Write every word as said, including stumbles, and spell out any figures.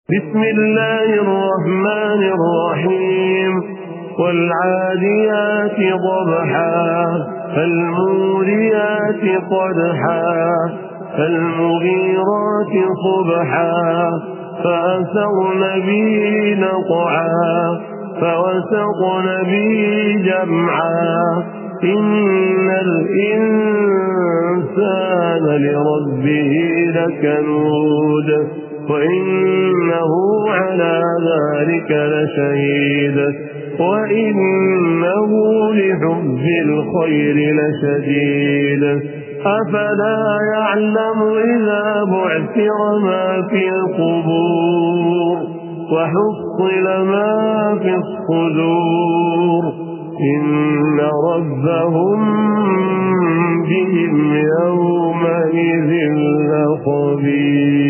بسم الله الرحمن الرحيم والعاديات ضبحا فالموريات قدحا فالمغيرات صبحا فأثرن به نقعا فوسطن به جمعا إن الإنسان لربه لكنود وإنه على ذلك لشهيد وإنه لحب الخير لشديد أفلا يعلم إذا بعثر ما في القبور وحصل ما في الصدور إن ربهم بهم يومئذ لخبير.